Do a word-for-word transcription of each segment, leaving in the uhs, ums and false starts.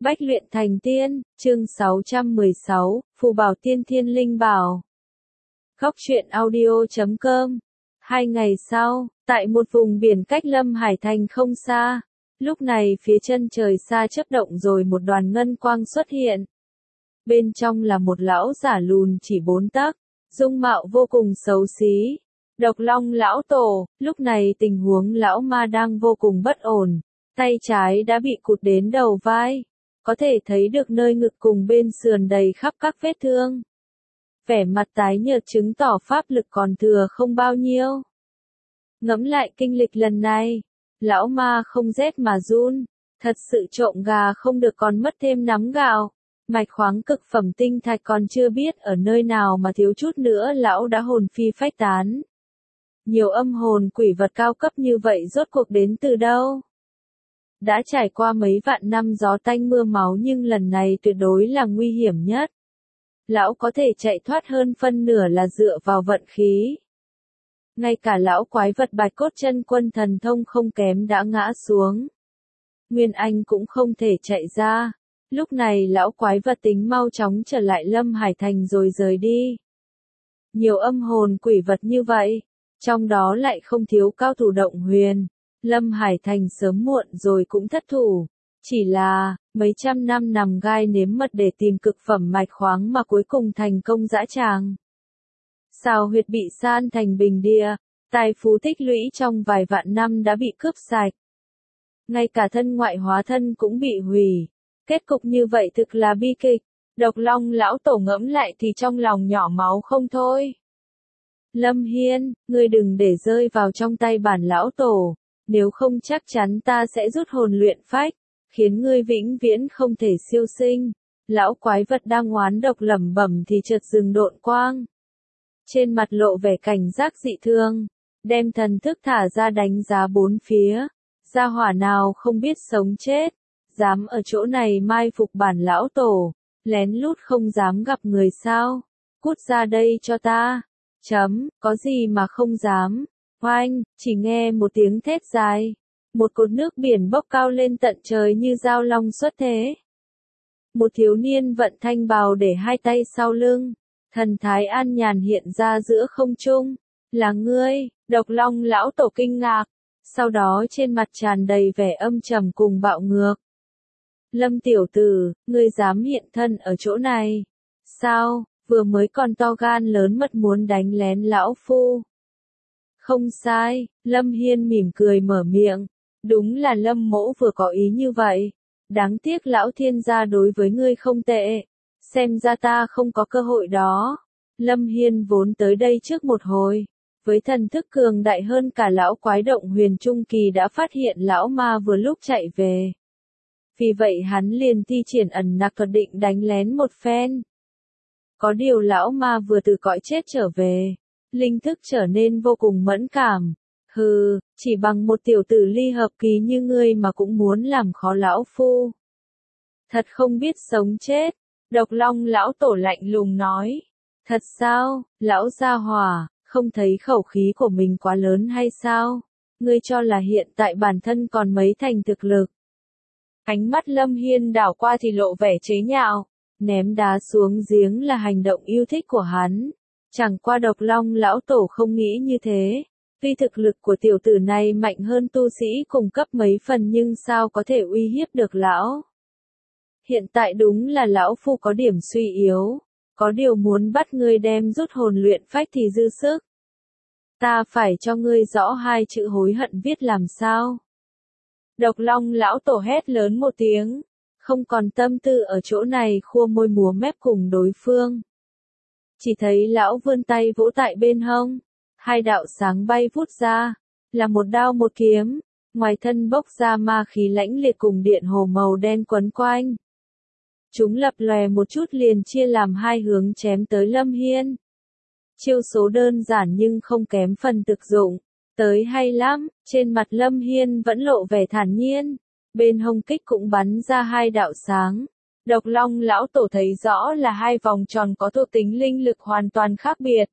Bách luyện thành tiên, chương sáu trăm mười sáu, phù bảo tiên thiên linh bảo. Góc truyện audio chấm com. Hai ngày sau, tại một vùng biển cách Lâm Hải Thành không xa, lúc này phía chân trời xa chớp động rồi một đoàn ngân quang xuất hiện. Bên trong là một lão giả lùn chỉ bốn tấc, dung mạo vô cùng xấu xí. Độc Long lão tổ, lúc này tình huống lão ma đang vô cùng bất ổn, tay trái đã bị cụt đến đầu vai. Có thể thấy được nơi ngực cùng bên sườn đầy khắp các vết thương. Vẻ mặt tái nhợt chứng tỏ pháp lực còn thừa không bao nhiêu. Ngẫm lại kinh lịch lần này, lão ma không rét mà run, thật sự trộm gà không được còn mất thêm nắm gạo. Mạch khoáng cực phẩm tinh thạch còn chưa biết ở nơi nào mà thiếu chút nữa lão đã hồn phi phách tán. Nhiều âm hồn quỷ vật cao cấp như vậy rốt cuộc đến từ đâu? Đã trải qua mấy vạn năm gió tanh mưa máu nhưng lần này tuyệt đối là nguy hiểm nhất. Lão có thể chạy thoát hơn phân nửa là dựa vào vận khí. Ngay cả lão quái vật bạch cốt chân quân thần thông không kém đã ngã xuống. Nguyên Anh cũng không thể chạy ra. Lúc này lão quái vật tính mau chóng trở lại Lâm Hải Thành rồi rời đi. Nhiều âm hồn quỷ vật như vậy, trong đó lại không thiếu cao thủ động huyền. Lâm Hải Thành sớm muộn rồi cũng thất thủ, chỉ là, mấy trăm năm nằm gai nếm mật để tìm cực phẩm mạch khoáng mà cuối cùng thành công dã tràng. Sao huyệt bị san thành bình địa, tài phú tích lũy trong vài vạn năm đã bị cướp sạch. Ngay cả thân ngoại hóa thân cũng bị hủy, kết cục như vậy thực là bi kịch, Độc Long lão tổ ngẫm lại thì trong lòng nhỏ máu không thôi. Lâm Hiên, ngươi đừng để rơi vào trong tay bản lão tổ. Nếu không chắc chắn ta sẽ rút hồn luyện phách, khiến ngươi vĩnh viễn không thể siêu sinh. Lão quái vật đang oán độc lẩm bẩm thì chợt dừng độn quang. Trên mặt lộ vẻ cảnh giác dị thương, đem thần thức thả ra đánh giá bốn phía. Gia hỏa nào không biết sống chết, dám ở chỗ này mai phục bản lão tổ, lén lút không dám gặp người sao? Cút ra đây cho ta. Chấm, có gì mà không dám. Oanh, chỉ nghe một tiếng thét dài. Một cột nước biển bốc cao lên tận trời như dao long xuất thế. Một thiếu niên vận thanh bào để hai tay sau lưng. Thần thái an nhàn hiện ra giữa không trung. Là ngươi, Độc Long lão tổ kinh ngạc. Sau đó trên mặt tràn đầy vẻ âm trầm cùng bạo ngược. Lâm tiểu tử, ngươi dám hiện thân ở chỗ này. Sao, vừa mới còn to gan lớn mật muốn đánh lén lão phu. Không sai, Lâm Hiên mỉm cười mở miệng. Đúng là Lâm mỗ vừa có ý như vậy. Đáng tiếc lão thiên gia đối với ngươi không tệ. Xem ra ta không có cơ hội đó. Lâm Hiên vốn tới đây trước một hồi. Với thần thức cường đại hơn cả lão quái động huyền trung kỳ đã phát hiện lão ma vừa lúc chạy về. Vì vậy hắn liền thi triển ẩn nặc thuật định đánh lén một phen. Có điều lão ma vừa từ cõi chết trở về. Linh thức trở nên vô cùng mẫn cảm. Hừ, chỉ bằng một tiểu tử ly hợp kỳ như ngươi mà cũng muốn làm khó lão phu. Thật không biết sống chết. Độc Long lão tổ lạnh lùng nói. Thật sao, lão gia hỏa, không thấy khẩu khí của mình quá lớn hay sao? Ngươi cho là hiện tại bản thân còn mấy thành thực lực. Ánh mắt Lâm Hiên đảo qua thì lộ vẻ chế nhạo. Ném đá xuống giếng là hành động yêu thích của hắn. Chẳng qua Độc Long lão tổ không nghĩ như thế. Tuy thực lực của tiểu tử này mạnh hơn tu sĩ cùng cấp mấy phần nhưng sao có thể uy hiếp được lão. Hiện tại đúng là lão phu có điểm suy yếu. Có điều muốn bắt ngươi đem rút hồn luyện phách thì dư sức. Ta phải cho ngươi rõ hai chữ hối hận viết làm sao. Độc Long lão tổ hét lớn một tiếng. Không còn tâm tư ở chỗ này khua môi múa mép cùng đối phương. Chỉ thấy lão vươn tay vỗ tại bên hông. Hai đạo sáng bay vút ra. Là một đao một kiếm. Ngoài thân bốc ra ma khí lãnh liệt cùng điện hồ màu đen quấn quanh. Chúng lập lòe một chút liền chia làm hai hướng chém tới Lâm Hiên. Chiêu số đơn giản nhưng không kém phần thực dụng. Tới hay lắm, trên mặt Lâm Hiên vẫn lộ vẻ thản nhiên. Bên hông kích cũng bắn ra hai đạo sáng. Độc Long lão tổ thấy rõ là hai vòng tròn có thuộc tính linh lực hoàn toàn khác biệt.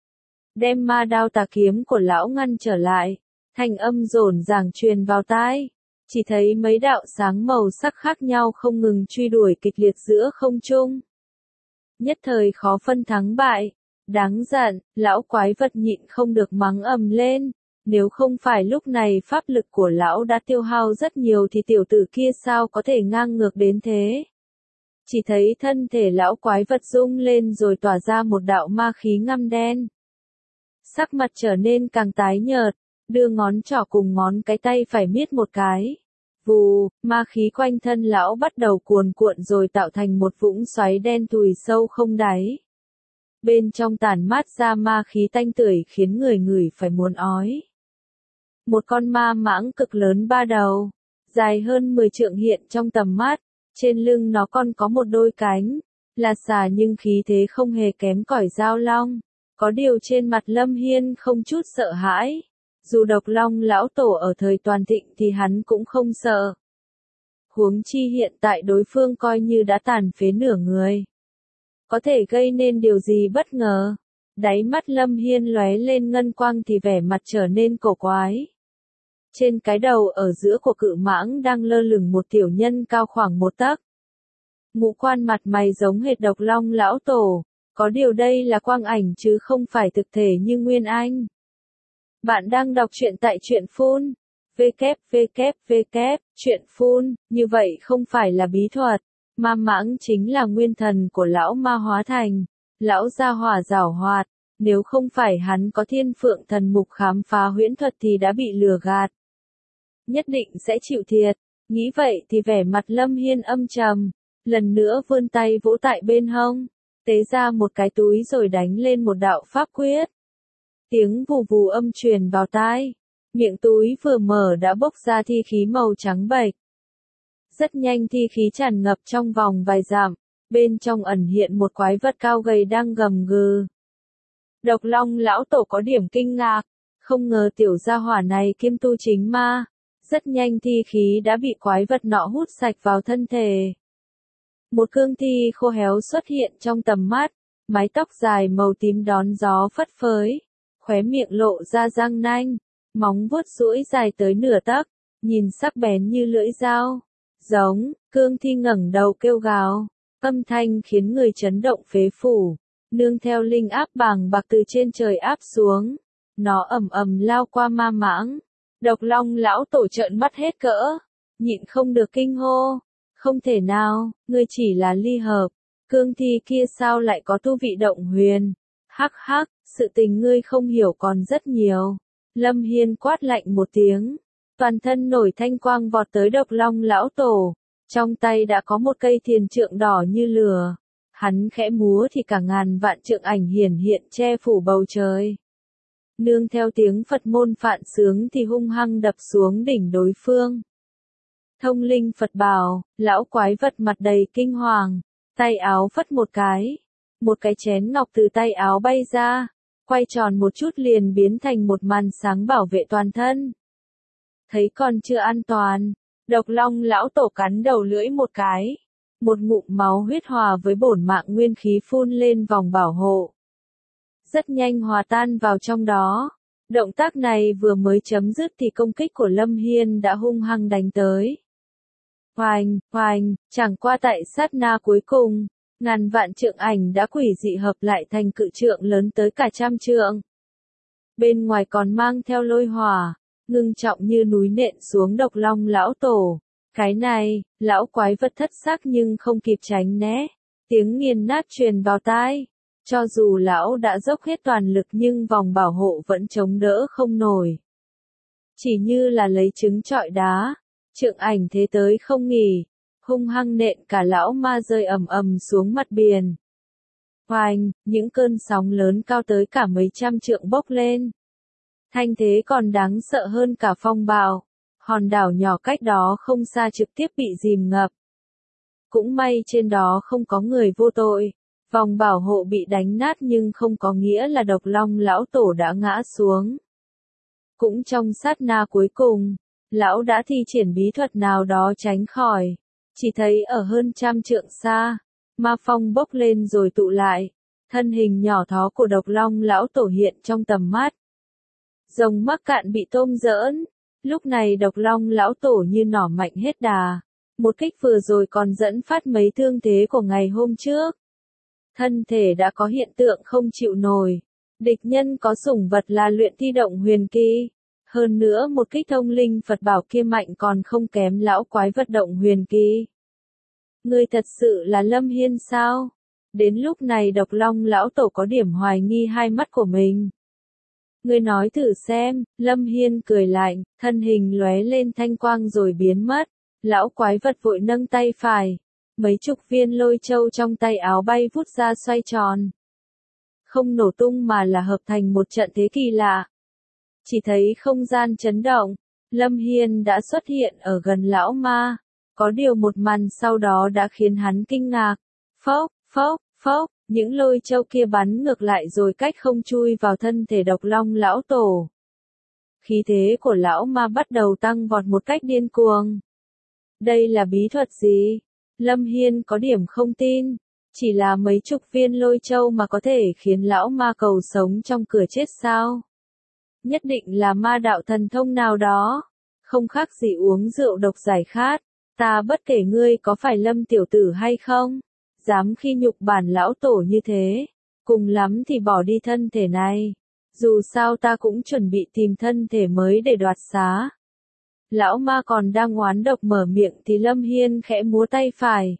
Đem ma đao tà kiếm của lão ngăn trở lại. Thanh âm rồn ràng truyền vào tai. Chỉ thấy mấy đạo sáng màu sắc khác nhau không ngừng truy đuổi kịch liệt giữa không trung. Nhất thời khó phân thắng bại. Đáng giận, lão quái vật nhịn không được mắng ầm lên. Nếu không phải lúc này pháp lực của lão đã tiêu hao rất nhiều thì tiểu tử kia sao có thể ngang ngược đến thế. Chỉ thấy thân thể lão quái vật rung lên rồi tỏa ra một đạo ma khí ngăm đen. Sắc mặt trở nên càng tái nhợt, đưa ngón trỏ cùng ngón cái tay phải miết một cái. Vù, ma khí quanh thân lão bắt đầu cuồn cuộn rồi tạo thành một vũng xoáy đen thùi sâu không đáy. Bên trong tản mát ra ma khí tanh tưởi khiến người ngửi phải muốn ói. Một con ma mãng cực lớn ba đầu, dài hơn mười trượng hiện trong tầm mắt, trên lưng nó còn có một đôi cánh, là xà nhưng khí thế không hề kém cỏi dao long. Có điều trên mặt Lâm Hiên không chút sợ hãi. Dù độc long lão tổ ở thời toàn thịnh thì hắn cũng không sợ. Huống chi hiện tại đối phương coi như đã tàn phế nửa người. Có thể gây nên điều gì bất ngờ. Đáy mắt Lâm Hiên lóe lên ngân quang thì vẻ mặt trở nên cổ quái. Trên cái đầu ở giữa của cự mãng đang lơ lửng một tiểu nhân cao khoảng một tấc. Ngũ quan mặt mày giống hệt độc long lão tổ. Có điều đây là quang ảnh chứ không phải thực thể như Nguyên Anh. Bạn đang đọc truyện tại truyện phun. www, truyện phun, như vậy không phải là bí thuật. Ma mãng chính là nguyên thần của lão ma hóa thành. Lão gia hỏa giảo hoạt. Nếu không phải hắn có thiên phượng thần mục khám phá huyễn thuật thì đã bị lừa gạt. Nhất định sẽ chịu thiệt. Nghĩ vậy thì vẻ mặt Lâm Hiên âm trầm. Lần nữa vươn tay vỗ tại bên hông. Tế ra một cái túi rồi đánh lên một đạo pháp quyết. Tiếng vù vù âm truyền vào tai. Miệng túi vừa mở đã bốc ra thi khí màu trắng bệch. Rất nhanh thi khí tràn ngập trong vòng vài dặm. Bên trong ẩn hiện một quái vật cao gầy đang gầm gừ. Độc long lão tổ có điểm kinh ngạc. Không ngờ tiểu gia hỏa này kiêm tu chính ma. Rất nhanh thi khí đã bị quái vật nọ hút sạch vào thân thể. Một cương thi khô héo xuất hiện trong tầm mắt. Mái tóc dài màu tím đón gió phất phới. Khóe miệng lộ ra răng nanh. Móng vuốt duỗi dài tới nửa tấc. Nhìn sắc bén như lưỡi dao. Giống, cương thi ngẩng đầu kêu gào. Âm thanh khiến người chấn động phế phủ. Nương theo linh áp bàng bạc từ trên trời áp xuống. Nó ầm ầm lao qua ma mãng. Độc long lão tổ trợn mắt hết cỡ. Nhịn không được kinh hô. Không thể nào, ngươi chỉ là ly hợp. Cương thi kia sao lại có tu vị động huyền. Hắc hắc, sự tình ngươi không hiểu còn rất nhiều. Lâm Hiên quát lạnh một tiếng. Toàn thân nổi thanh quang vọt tới độc long lão tổ. Trong tay đã có một cây thiền trượng đỏ như lửa. Hắn khẽ múa thì cả ngàn vạn trượng ảnh hiển hiện che phủ bầu trời. Nương theo tiếng Phật môn phạn sướng thì hung hăng đập xuống đỉnh đối phương. Thông linh Phật bảo, lão quái vật mặt đầy kinh hoàng. Tay áo phất một cái. Một cái chén ngọc từ tay áo bay ra. Quay tròn một chút liền biến thành một màn sáng bảo vệ toàn thân. Thấy còn chưa an toàn. Độc long lão tổ cắn đầu lưỡi một cái. Một ngụm máu huyết hòa với bổn mạng nguyên khí phun lên vòng bảo hộ. Rất nhanh hòa tan vào trong đó. Động tác này vừa mới chấm dứt thì công kích của Lâm Hiên đã hung hăng đánh tới. Hoành, hoành, chẳng qua tại sát na cuối cùng, ngàn vạn trượng ảnh đã quỷ dị hợp lại thành cự trượng lớn tới cả trăm trượng. Bên ngoài còn mang theo lôi hỏa, ngưng trọng như núi nện xuống độc long lão tổ. Cái này, lão quái vật thất sắc nhưng không kịp tránh né. Tiếng nghiền nát truyền vào tai. Cho dù lão đã dốc hết toàn lực nhưng vòng bảo hộ vẫn chống đỡ không nổi. Chỉ như là lấy trứng trọi đá. Trượng ảnh thế tới không nghỉ. Hung hăng nện cả lão ma rơi ầm ầm xuống mặt biển. Hoành, những cơn sóng lớn cao tới cả mấy trăm trượng bốc lên. Thanh thế còn đáng sợ hơn cả phong bạo. Hòn đảo nhỏ cách đó không xa trực tiếp bị dìm ngập. Cũng may trên đó không có người vô tội. Vòng bảo hộ bị đánh nát nhưng không có nghĩa là độc long lão tổ đã ngã xuống. Cũng trong sát na cuối cùng, lão đã thi triển bí thuật nào đó tránh khỏi. Chỉ thấy ở hơn trăm trượng xa, ma phong bốc lên rồi tụ lại. Thân hình nhỏ thó của độc long lão tổ hiện trong tầm mắt. Rồng mắc cạn bị tôm giỡn. Lúc này Độc Long lão tổ như nỏ mạnh hết đà. Một kích vừa rồi còn dẫn phát mấy thương thế của ngày hôm trước. Thân thể đã có hiện tượng không chịu nổi. Địch nhân có sủng vật là luyện thi động huyền kỳ. Hơn nữa một kích thông linh Phật bảo kia mạnh còn không kém lão quái vật động huyền kỳ. Ngươi thật sự là Lâm Hiên sao? Đến lúc này Độc Long lão tổ có điểm hoài nghi hai mắt của mình. Ngươi nói thử xem, Lâm Hiên cười lạnh, thân hình lóe lên thanh quang rồi biến mất. Lão quái vật vội nâng tay phải. Mấy chục viên lôi châu trong tay áo bay vút ra xoay tròn. Không nổ tung mà là hợp thành một trận thế kỳ lạ. Chỉ thấy không gian chấn động, Lâm Hiên đã xuất hiện ở gần lão ma. Có điều một màn sau đó đã khiến hắn kinh ngạc. Phốc, phốc, phốc, những lôi châu kia bắn ngược lại rồi cách không chui vào thân thể Độc Long lão tổ. Khí thế của lão ma bắt đầu tăng vọt một cách điên cuồng. Đây là bí thuật gì? Lâm Hiên có điểm không tin. Chỉ là mấy chục viên lôi châu mà có thể khiến lão ma cầu sống trong cửa chết sao? Nhất định là ma đạo thần thông nào đó. Không khác gì uống rượu độc giải khát. Ta bất kể ngươi có phải Lâm tiểu tử hay không. Dám khi nhục bản lão tổ như thế. Cùng lắm thì bỏ đi thân thể này. Dù sao ta cũng chuẩn bị tìm thân thể mới để đoạt xá. Lão ma còn đang oán độc mở miệng thì Lâm Hiên khẽ múa tay phải.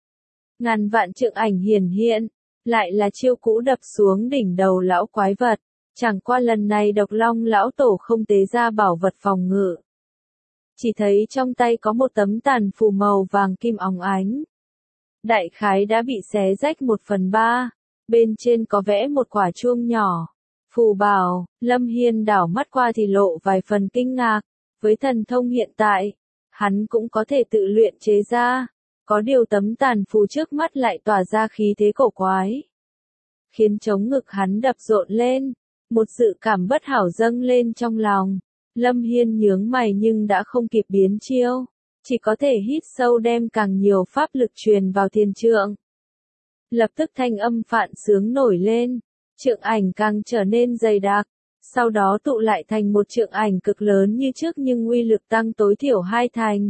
Ngàn vạn trượng ảnh hiển hiện, lại là chiêu cũ đập xuống đỉnh đầu lão quái vật. Chẳng qua lần này Độc Long lão tổ không tế ra bảo vật phòng ngự. Chỉ thấy trong tay có một tấm tàn phù màu vàng kim óng ánh. Đại khái đã bị xé rách một phần ba, bên trên có vẽ một quả chuông nhỏ. Phù bảo, Lâm Hiên đảo mắt qua thì lộ vài phần kinh ngạc. Với thần thông hiện tại, hắn cũng có thể tự luyện chế ra. Có điều tấm tàn phù trước mắt lại tỏa ra khí thế cổ quái. Khiến trống ngực hắn đập rộn lên. Một sự cảm bất hảo dâng lên trong lòng. Lâm Hiên nhướng mày nhưng đã không kịp biến chiêu. Chỉ có thể hít sâu đem càng nhiều pháp lực truyền vào thiên trượng. Lập tức thanh âm phạn sướng nổi lên. Trượng ảnh càng trở nên dày đặc. Sau đó tụ lại thành một trượng ảnh cực lớn như trước nhưng uy lực tăng tối thiểu hai thành.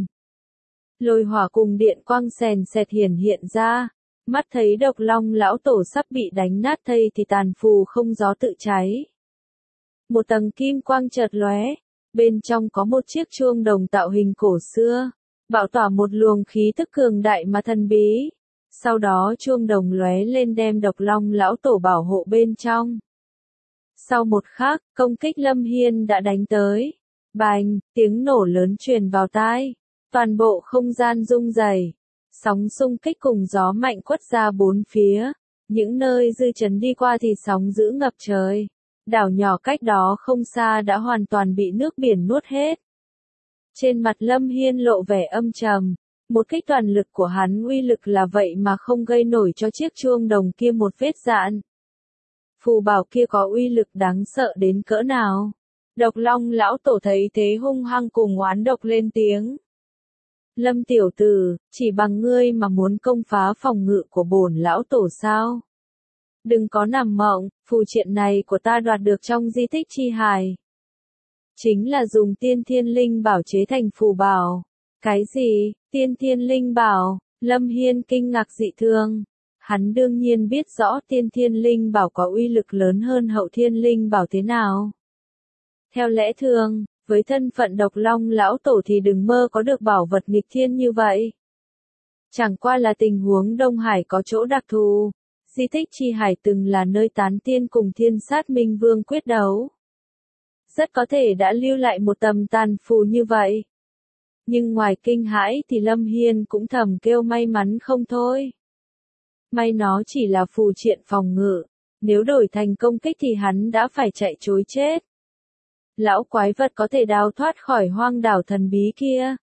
Lôi hỏa cùng điện quang sèn sẹt hiển hiện ra. Mắt thấy Độc Long lão tổ sắp bị đánh nát thây thì tàn phù không gió tự cháy. Một tầng kim quang chợt lóe. Bên trong có một chiếc chuông đồng tạo hình cổ xưa. Bảo tỏa một luồng khí tức cường đại mà thần bí. Sau đó chuông đồng lóe lên đem Độc Long lão tổ bảo hộ bên trong. Sau một khắc, công kích Lâm Hiên đã đánh tới. Bành, tiếng nổ lớn truyền vào tai. Toàn bộ không gian rung rẩy. Sóng xung kích cùng gió mạnh quất ra bốn phía. Những nơi dư chấn đi qua thì sóng dữ ngập trời. Đảo nhỏ cách đó không xa đã hoàn toàn bị nước biển nuốt hết. Trên mặt Lâm Hiên lộ vẻ âm trầm. Một kích toàn lực của hắn uy lực là vậy mà không gây nổi cho chiếc chuông đồng kia một vết dạn. Phù bảo kia có uy lực đáng sợ đến cỡ nào? Độc Long lão tổ thấy thế hung hăng cùng oán độc lên tiếng. Lâm tiểu tử, chỉ bằng ngươi mà muốn công phá phòng ngự của bổn lão tổ sao? Đừng có nằm mộng, phù triện này của ta đoạt được trong di tích chi hài. Chính là dùng tiên thiên linh bảo chế thành phù bảo. Cái gì, tiên thiên linh bảo? Lâm Hiên kinh ngạc dị thường. Hắn đương nhiên biết rõ tiên thiên linh bảo có uy lực lớn hơn hậu thiên linh bảo thế nào. Theo lẽ thường, với thân phận Độc Long lão tổ thì đừng mơ có được bảo vật nghịch thiên như vậy. Chẳng qua là tình huống Đông Hải có chỗ đặc thù. Di tích chi hải từng là nơi tán tiên cùng thiên sát minh vương quyết đấu. Rất có thể đã lưu lại một tầm tàn phù như vậy. Nhưng ngoài kinh hãi thì Lâm Hiên cũng thầm kêu may mắn không thôi. May nó chỉ là phù triện phòng ngự. Nếu đổi thành công kích thì hắn đã phải chạy trối chết. Lão quái vật có thể đào thoát khỏi hoang đảo thần bí kia.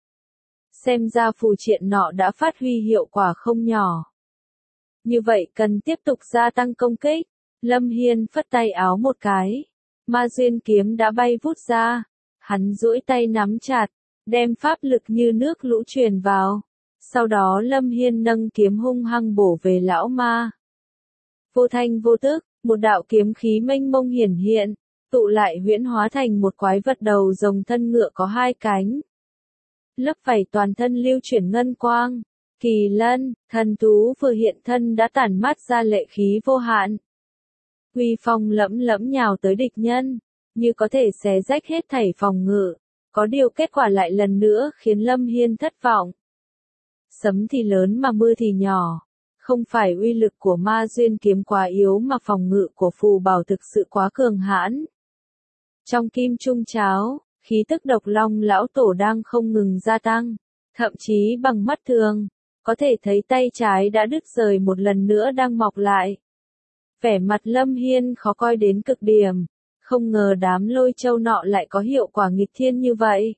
Xem ra phù triện nọ đã phát huy hiệu quả không nhỏ. Như vậy cần tiếp tục gia tăng công kích. Lâm Hiên phất tay áo một cái. Ma duyên kiếm đã bay vút ra. Hắn duỗi tay nắm chặt. Đem pháp lực như nước lũ truyền vào. Sau đó Lâm Hiên nâng kiếm hung hăng bổ về lão ma. Vô thanh vô tức, một đạo kiếm khí mênh mông hiển hiện. tụ lại huyễn hóa thành một quái vật đầu rồng thân ngựa có hai cánh. Lớp vảy toàn thân lưu chuyển ngân quang, kỳ lân, thần thú vừa hiện thân đã tản mát ra lệ khí vô hạn. Uy phong lẫm lẫm nhào tới địch nhân, như có thể xé rách hết thảy phòng ngự, có điều kết quả lại lần nữa khiến Lâm Hiên thất vọng. Sấm thì lớn mà mưa thì nhỏ, không phải uy lực của ma duyên kiếm quá yếu mà phòng ngự của phù bảo thực sự quá cường hãn. Trong kim trung cháo, khí tức độc long lão tổ đang không ngừng gia tăng, thậm chí bằng mắt thường, có thể thấy tay trái đã đứt rời một lần nữa đang mọc lại. Vẻ mặt Lâm Hiên khó coi đến cực điểm, không ngờ đám lôi châu nọ lại có hiệu quả nghịch thiên như vậy.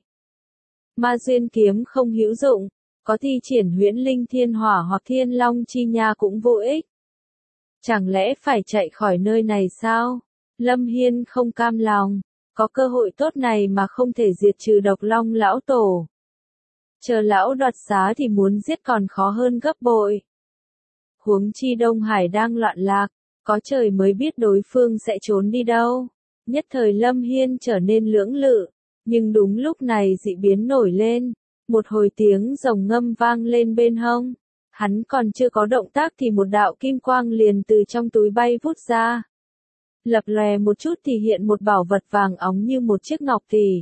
Ma duyên kiếm không hữu dụng, có thi triển huyễn linh thiên hỏa hoặc thiên long chi nha cũng vô ích. Chẳng lẽ phải chạy khỏi nơi này sao? Lâm Hiên không cam lòng, có cơ hội tốt này mà không thể diệt trừ độc long lão tổ. Chờ lão đoạt xá thì muốn giết còn khó hơn gấp bội. Huống chi Đông Hải đang loạn lạc, có trời mới biết đối phương sẽ trốn đi đâu. Nhất thời Lâm Hiên trở nên lưỡng lự, nhưng đúng lúc này dị biến nổi lên, một hồi tiếng rồng ngâm vang lên bên hông. Hắn còn chưa có động tác thì một đạo kim quang liền từ trong túi bay vút ra. Lập lòe một chút thì hiện một bảo vật vàng óng như một chiếc ngọc tỷ.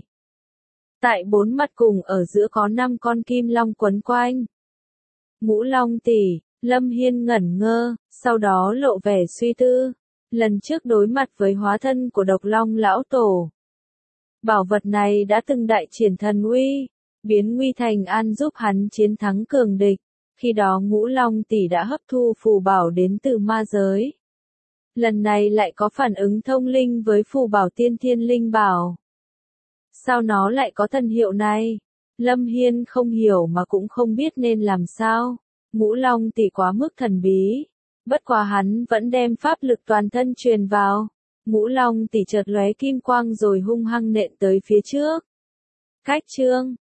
Tại bốn mặt cùng ở giữa có năm con kim long quấn quanh. Ngũ long tỷ, Lâm Hiên ngẩn ngơ, sau đó lộ vẻ suy tư. Lần trước đối mặt với hóa thân của độc long lão tổ, bảo vật này đã từng đại triển thần uy, biến nguy thành an giúp hắn chiến thắng cường địch. Khi đó ngũ long tỷ đã hấp thu phù bảo đến từ ma giới. Lần này lại có phản ứng thông linh với phù bảo tiên thiên linh bảo. Sao nó lại có thần hiệu này? Lâm Hiên không hiểu mà cũng không biết nên làm sao. Ngũ long tỷ quá mức thần bí. Bất quá hắn vẫn đem pháp lực toàn thân truyền vào. Ngũ long tỷ chợt lóe kim quang rồi hung hăng nện tới phía trước. Cách chương